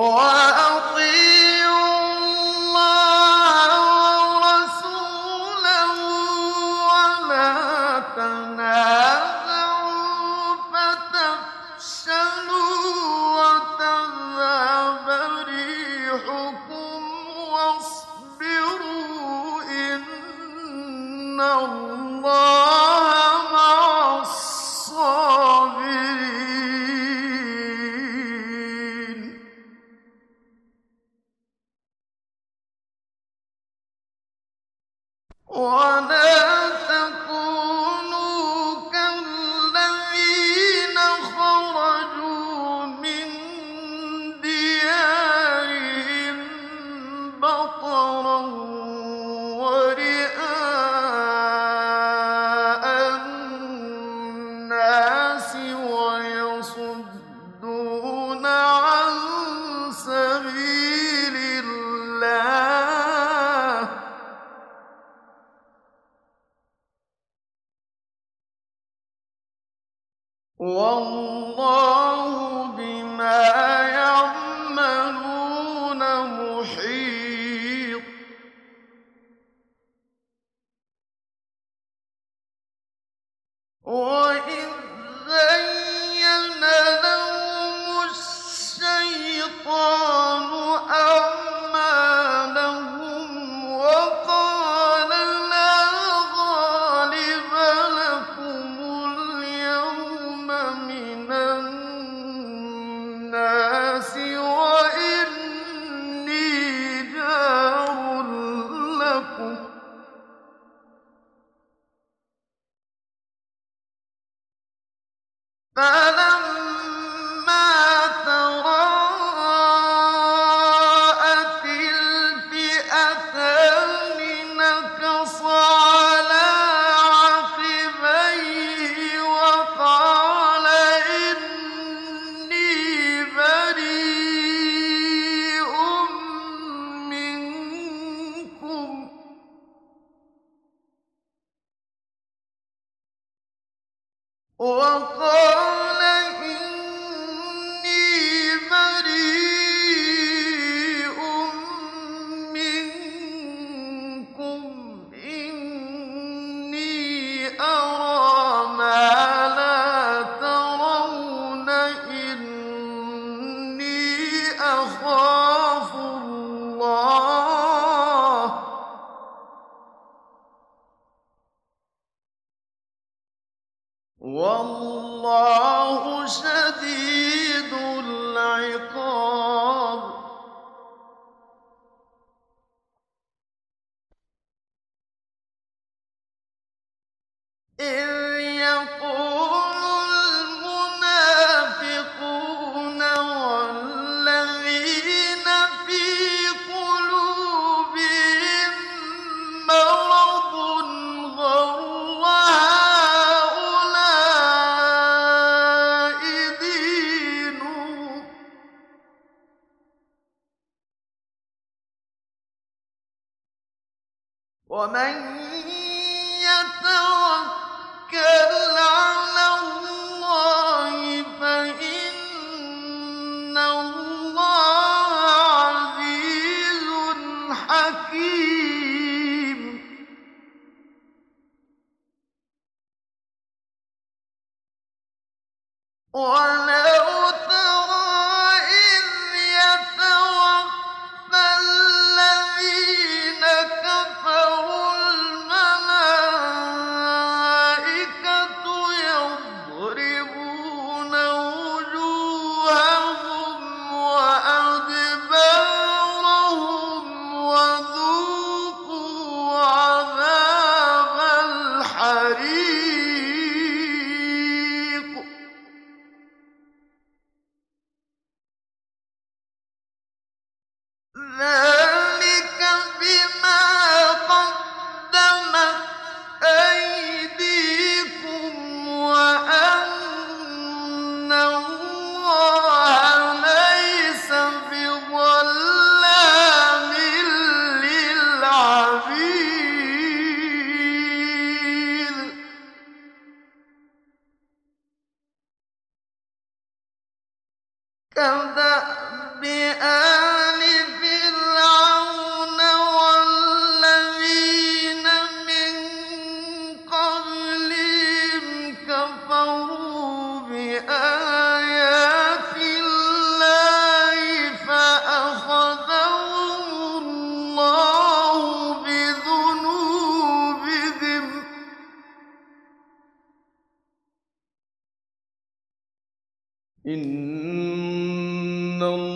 وَأَطِيعُوا اللَّهَ وَرَسُولَهُ وَلَا تَنَازَعُوا فَتَفْشَلُوا وَتَذْهَبَ رِيحُكُمْ وَاصْبِرُوا ۚ إِنَّ اللَّهَ مَعَ الصَّابِرِينَ. وَلَا تَكُونُوا كَالَّذِينَ خَرَجُوا مِن دِيَارِهِم بَطَرًا وَرِئَاءَ النَّاسِ وَيَصُدُّونَ عَن سَبِيلِ اللَّهِ ۗ وَاللَّهُ بِمَا يَعْمَلُونَ مُحِيطٌ. وَإِذ زَيَّنَ لَهُمُ الشَّيْطَانُ أَعْمَالَهُمْ وَقَالَ لَا غَالِبَ لَكُمُ الْيَوْمَ مِنَ النَّاسِ وَإِنِّي جَارٌ لَّكُمْ ۖ فَلَمَّا تَرَاءَتِ الْفِئَتَانِ نَكَصَ عَلَىٰ عَقِبَيْهِ وَقَالَ إِنِّي بَرِيءٌ مِّنكُمْ إِنِّي أَرَىٰ مَا لَا تَرَوْنَ إِنِّي أَخَافُ اللَّهَ ۚ وَاللَّهُ شَدِيدُ الْعِقَابِ. إِذْ يَقُولُ الْمُنَافِقُونَ وَالَّذِينَ فِي قُلُوبِهِم مَّرَضٌ غَرَّ هَٰؤُلَاءِ دِينُهُمْ ۗ وَمَن يَتَوَكَّلْ عَلَى اللَّهِ فَإِنَّ اللَّهَ عَزِيزٌ حَكِيمٌ. وَلَوْ تَرَىٰ إِذْ يَتَوَفَّى الَّذِينَ كَفَرُوا الْمَلَائِكَةُ يَضْرِبُونَ وُجُوهَهُمْ وَأَدْبَارَهُمْ وَذُوقُوا عَذَابَ الْحَرِيقِ. ذَٰلِكَ بِمَا قَدَّمَتْ أَيْدِيكُمْ وَأَنَّ اللَّهَ لَيْسَ بِظَلَّامٍ لِّلْعَبِيدِ. كَدَأْبِ إن